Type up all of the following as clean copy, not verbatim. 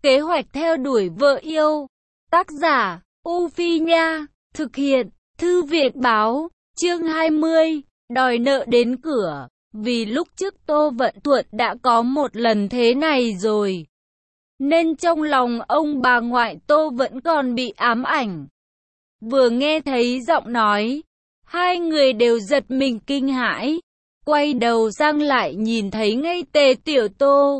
Kế hoạch theo đuổi vợ yêu. Tác giả, U Phi Nha. Thực hiện, Thư viện Báo. Chương 20. Đòi nợ đến cửa. Vì lúc trước Tô Vận Thuận đã có một lần thế này rồi, nên trong lòng ông bà ngoại Tô vẫn còn bị ám ảnh. Vừa nghe thấy giọng nói, hai người đều giật mình kinh hãi. Quay đầu sang lại nhìn thấy ngay Tề Tiểu Tô.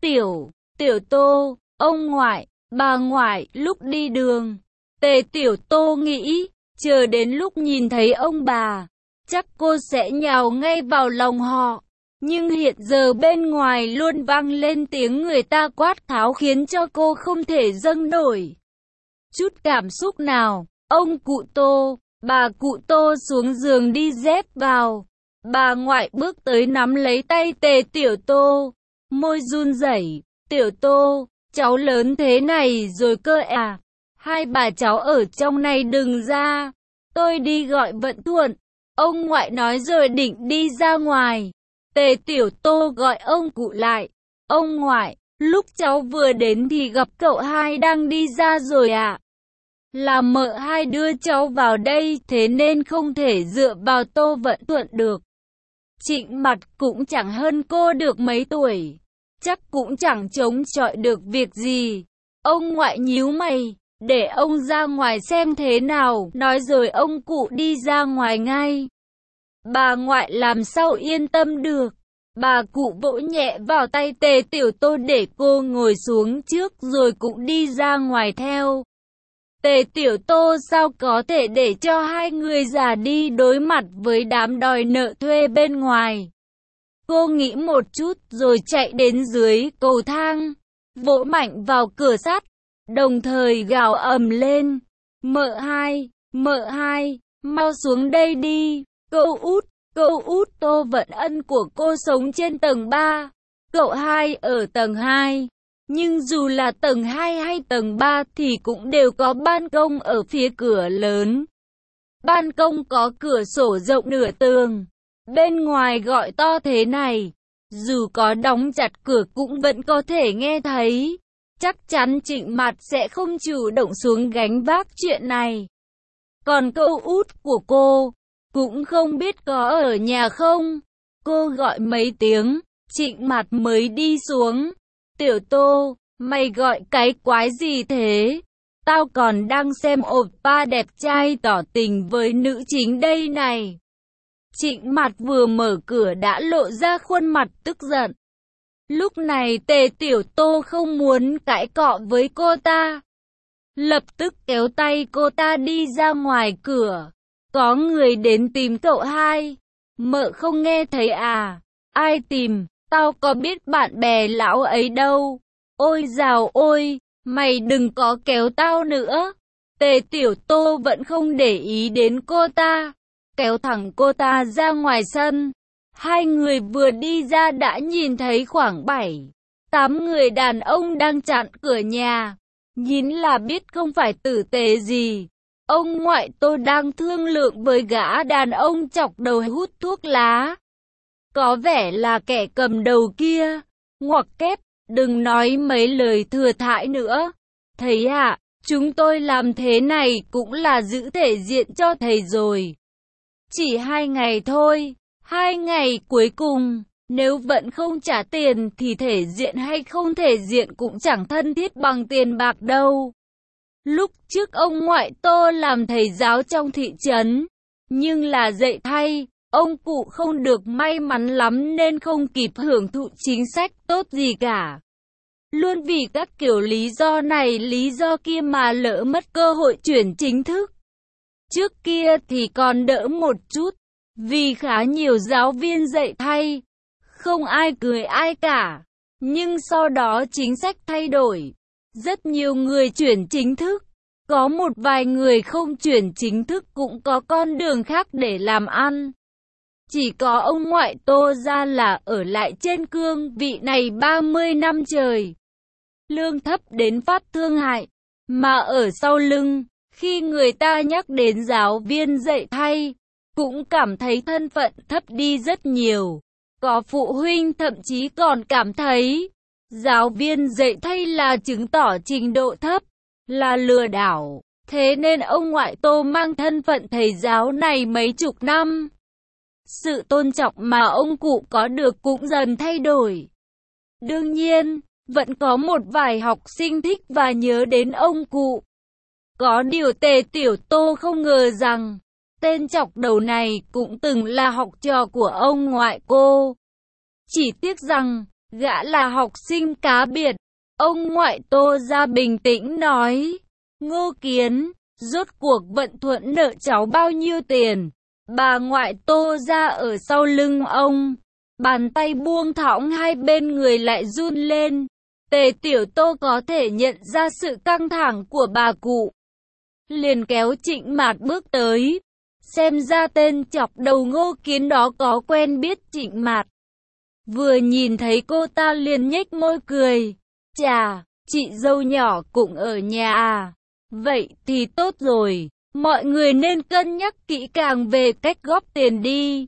Tiểu Tô, ông ngoại, bà ngoại lúc đi đường. Tề Tiểu Tô nghĩ, chờ đến lúc nhìn thấy ông bà, chắc cô sẽ nhào ngay vào lòng họ. Nhưng hiện giờ bên ngoài luôn vang lên tiếng người ta quát tháo khiến cho cô không thể dâng nổi chút cảm xúc nào. Ông cụ Tô, bà cụ Tô xuống giường đi dép vào. Bà ngoại bước tới nắm lấy tay Tề Tiểu Tô, môi run rẩy. Tiểu Tô, cháu lớn thế này rồi cơ à? Hai bà cháu ở trong này đừng ra, tôi đi gọi Vận Thuận. Ông ngoại nói rồi định đi ra ngoài. Tề Tiểu Tô gọi ông cụ lại. Ông ngoại, lúc cháu vừa đến thì gặp cậu hai đang đi ra rồi ạ. Là mợ hai đưa cháu vào đây, thế nên không thể dựa vào Tô Vận Thuận được. Trịnh Mặt cũng chẳng hơn cô được mấy tuổi, chắc cũng chẳng chống chọi được việc gì. Ông ngoại nhíu mày, để ông ra ngoài xem thế nào, nói rồi ông cụ đi ra ngoài ngay. Bà ngoại làm sao yên tâm được. Bà cụ vỗ nhẹ vào tay Tề Tiểu Tô để cô ngồi xuống trước rồi cũng đi ra ngoài theo. Tề Tiểu Tô sao có thể để cho hai người già đi đối mặt với đám đòi nợ thuê bên ngoài. Cô nghĩ một chút rồi chạy đến dưới cầu thang, vỗ mạnh vào cửa sắt, đồng thời gào ầm lên. Mợ hai, mau xuống đây đi. Cậu út Tô Vận Ân của cô sống trên tầng 3, cậu hai ở tầng 2. Nhưng dù là tầng 2 hay tầng 3 thì cũng đều có ban công ở phía cửa lớn. Ban công có cửa sổ rộng nửa tường. Bên ngoài gọi to thế này, dù có đóng chặt cửa cũng vẫn có thể nghe thấy. Chắc chắn Trịnh Mặt sẽ không chủ động xuống gánh vác chuyện này. Còn cậu út của cô cũng không biết có ở nhà không. Cô gọi mấy tiếng, Trịnh Mặt mới đi xuống. Tiểu Tô, mày gọi cái quái gì thế? Tao còn đang xem oppa đẹp trai tỏ tình với nữ chính đây này. Trịnh Mặt vừa mở cửa đã lộ ra khuôn mặt tức giận. Lúc này Tề Tiểu Tô không muốn cãi cọ với cô ta, lập tức kéo tay cô ta đi ra ngoài cửa. Có người đến tìm cậu hai. Mợ không nghe thấy à? Ai tìm? Tao có biết bạn bè lão ấy đâu. Ôi dào ôi, mày đừng có kéo tao nữa. Tề Tiểu Tô vẫn không để ý đến cô ta, kéo thẳng cô ta ra ngoài sân. Hai người vừa đi ra đã nhìn thấy khoảng 7-8 người đàn ông đang chặn cửa nhà. Nhìn là biết không phải tử tế gì. Ông ngoại Tô đang thương lượng với gã đàn ông chọc đầu hút thuốc lá. Có vẻ là kẻ cầm đầu kia. Ngoặc kép, đừng nói mấy lời thừa thãi nữa. Thầy ạ, chúng tôi làm thế này cũng là giữ thể diện cho thầy rồi. Chỉ 2 ngày thôi, 2 ngày cuối cùng, nếu vẫn không trả tiền thì thể diện hay không thể diện cũng chẳng thân thiết bằng tiền bạc đâu. Lúc trước ông ngoại Tô làm thầy giáo trong thị trấn, nhưng là dạy thay, ông cụ không được may mắn lắm nên không kịp hưởng thụ chính sách tốt gì cả. Luôn vì các kiểu lý do này lý do kia mà lỡ mất cơ hội chuyển chính thức. Trước kia thì còn đỡ một chút, vì khá nhiều giáo viên dạy thay, không ai cười ai cả. Nhưng sau đó chính sách thay đổi, rất nhiều người chuyển chính thức. Có một vài người không chuyển chính thức cũng có con đường khác để làm ăn. Chỉ có ông ngoại Tô ra là ở lại trên cương vị này 30 năm trời. Lương thấp đến phát thương hại. Mà ở sau lưng, khi người ta nhắc đến giáo viên dạy thay, cũng cảm thấy thân phận thấp đi rất nhiều. Có phụ huynh thậm chí còn cảm thấy Giáo viên dạy thay là chứng tỏ trình độ thấp, là lừa đảo. Thế nên ông ngoại Tô mang thân phận thầy giáo này mấy chục năm. Sự tôn trọng mà ông cụ có được cũng dần thay đổi. Đương nhiên, vẫn có một vài học sinh thích và nhớ đến ông cụ. Có điều Tề Tiểu Tô không ngờ rằng, tên chọc đầu này cũng từng là học trò của ông ngoại cô. Chỉ tiếc rằng, gã là học sinh cá biệt. Ông ngoại Tô ra bình tĩnh nói, Ngô Kiến, rốt cuộc Vận Thuận nợ cháu bao nhiêu tiền? Bà ngoại Tô ra ở sau lưng ông. Bàn tay buông thõng hai bên người lại run lên. Tề Tiểu Tô có thể nhận ra sự căng thẳng của bà cụ. Liền kéo Trịnh Mạt bước tới. Xem ra tên chọc đầu Ngô Kiến đó có quen biết Trịnh Mạt. Vừa nhìn thấy cô ta liền nhếch môi cười. Chà, chị dâu nhỏ cũng ở nhà à? Vậy thì tốt rồi, mọi người nên cân nhắc kỹ càng về cách góp tiền đi.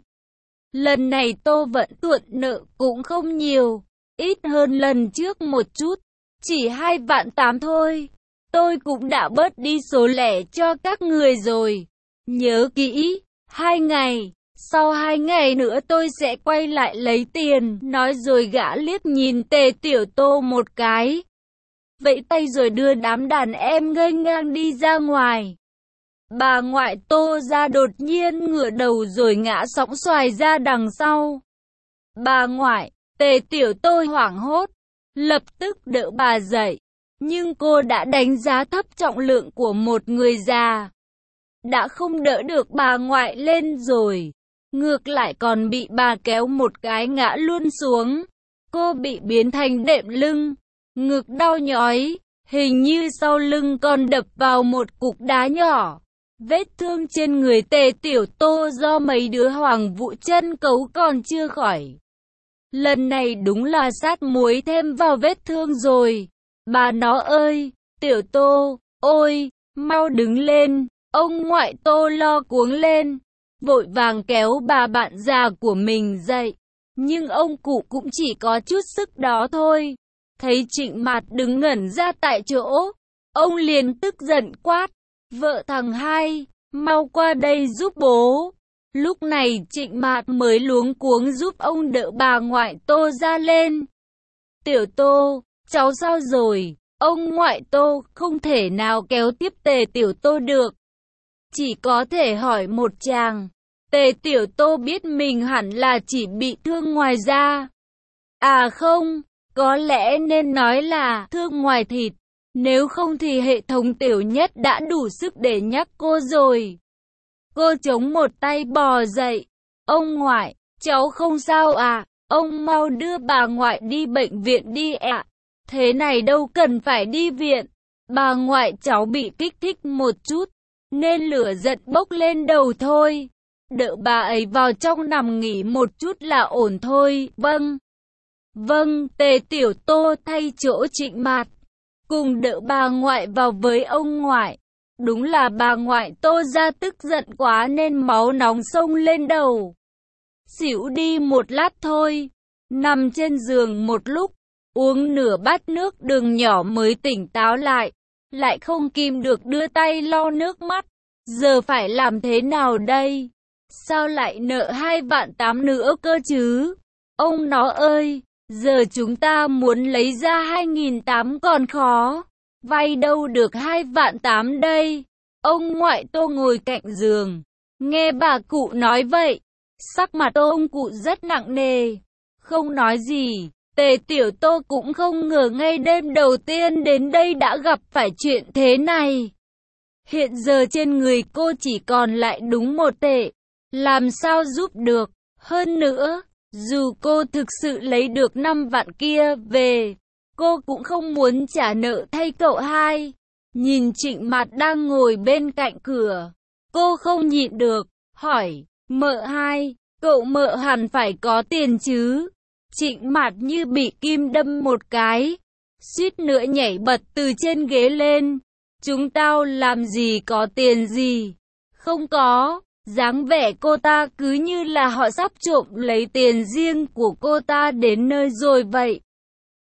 Lần này Tô Vận Thuận nợ cũng không nhiều, ít hơn lần trước một chút, chỉ 2,8 vạn thôi. Tôi cũng đã bớt đi số lẻ cho các người rồi. Nhớ kỹ, 2 ngày, sau 2 ngày nữa tôi sẽ quay lại lấy tiền. Nói rồi gã liếc nhìn Tề Tiểu Tô một cái. Vẫy tay rồi đưa đám đàn em nghênh ngang đi ra ngoài. Bà ngoại Tô ra đột nhiên ngửa đầu rồi ngã sõng xoài ra đằng sau. Bà ngoại, Tề Tiểu Tô hoảng hốt, lập tức đỡ bà dậy. Nhưng cô đã đánh giá thấp trọng lượng của một người già. Đã không đỡ được bà ngoại lên rồi. Ngược lại còn bị bà kéo một cái ngã luôn xuống. Cô bị biến thành đệm lưng. Ngực đau nhói, hình như sau lưng còn đập vào một cục đá nhỏ. Vết thương trên người Tề Tiểu Tô do mấy đứa Hoàng Vũ chân cấu còn chưa khỏi. Lần này đúng là sát muối thêm vào vết thương rồi. Bà nó ơi, Tiểu Tô, ôi, mau đứng lên. Ông ngoại Tô lo cuống lên, vội vàng kéo bà bạn già của mình dậy. Nhưng ông cụ cũng chỉ có chút sức đó thôi. Thấy Trịnh Mạt đứng ngẩn ra tại chỗ, ông liền tức giận quát, vợ thằng hai, mau qua đây giúp bố. Lúc này Trịnh Mạt mới luống cuống giúp ông đỡ bà ngoại Tô ra lên. Tiểu Tô, cháu sao rồi? Ông ngoại Tô không thể nào kéo tiếp Tề Tiểu Tô được. Chỉ có thể hỏi một chàng. Tề Tiểu Tô biết mình hẳn là chỉ bị thương ngoài da. À không, có lẽ nên nói là thương ngoài thịt. Nếu không thì hệ thống Tiểu Nhất đã đủ sức để nhắc cô rồi. Cô chống một tay bò dậy. Ông ngoại, cháu không sao à? Ông mau đưa bà ngoại đi bệnh viện đi ạ. Thế này đâu cần phải đi viện. Bà ngoại cháu bị kích thích một chút, nên lửa giận bốc lên đầu thôi. Đỡ bà ấy vào trong nằm nghỉ một chút là ổn thôi. Vâng. Vâng, Tề Tiểu Tô thay chỗ Trịnh Mạt, cùng đỡ bà ngoại vào với ông ngoại. Đúng là bà ngoại Tô ra tức giận quá nên máu nóng xông lên đầu. Xỉu đi một lát thôi. Nằm trên giường một lúc, uống nửa bát nước đường nhỏ mới tỉnh táo lại. Lại không kìm được đưa tay lau nước mắt. Giờ phải làm thế nào đây? Sao lại nợ 2,8 vạn nữa cơ chứ? Ông nó ơi, giờ chúng ta muốn lấy ra 2.800 còn khó. Vay đâu được 2,8 vạn đây? Ông ngoại Tô ngồi cạnh giường, nghe bà cụ nói vậy, sắc mặt ông cụ rất nặng nề, không nói gì. Tề Tiểu Tô cũng không ngờ ngay đêm đầu tiên đến đây đã gặp phải chuyện thế này. Hiện giờ trên người cô chỉ còn lại đúng 1 tệ, làm sao giúp được. Hơn nữa, dù cô thực sự lấy được 5 vạn kia về, cô cũng không muốn trả nợ thay cậu hai. Nhìn Trịnh Mạt đang ngồi bên cạnh cửa, cô không nhịn được, hỏi, mợ hai, cậu mợ hẳn phải có tiền chứ? Trịnh Mạt như bị kim đâm một cái, suýt nữa nhảy bật từ trên ghế lên. Chúng tao làm gì có tiền gì? Không có. Dáng vẻ cô ta cứ như là họ sắp trộm lấy tiền riêng của cô ta đến nơi rồi vậy.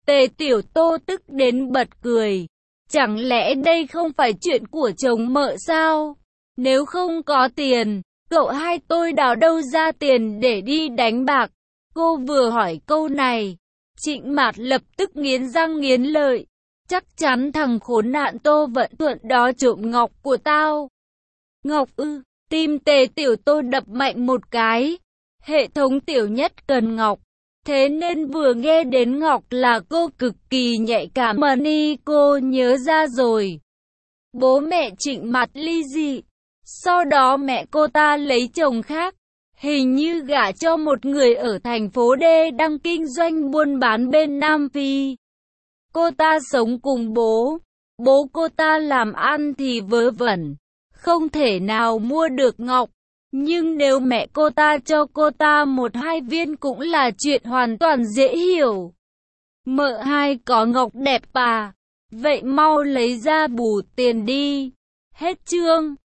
Tề Tiểu Tô tức đến bật cười. Chẳng lẽ đây không phải chuyện của chồng mợ sao? Nếu không có tiền, cậu hai tôi đào đâu ra tiền để đi đánh bạc? Cô vừa hỏi câu này, Trịnh Mạt lập tức nghiến răng nghiến lợi. Chắc chắn thằng khốn nạn Tô Vận Thuận đó trộm ngọc của tao. Ngọc ư? Tim Tề Tiểu Tô đập mạnh một cái. Hệ thống tiểu nhất cần ngọc. Thế nên vừa nghe đến ngọc là cô cực kỳ nhạy cảm. Money cô nhớ ra rồi. Bố mẹ Trịnh Mạt ly dị. Sau đó mẹ cô ta lấy chồng khác. Hình như gả cho một người ở thành phố D đang kinh doanh buôn bán bên Nam Phi. Cô ta sống cùng bố. Bố cô ta làm ăn thì vớ vẩn, không thể nào mua được ngọc. Nhưng nếu mẹ cô ta cho cô ta 1-2 viên cũng là chuyện hoàn toàn dễ hiểu. Mợ hai có ngọc đẹp à? Vậy mau lấy ra bù tiền đi. Hết chương.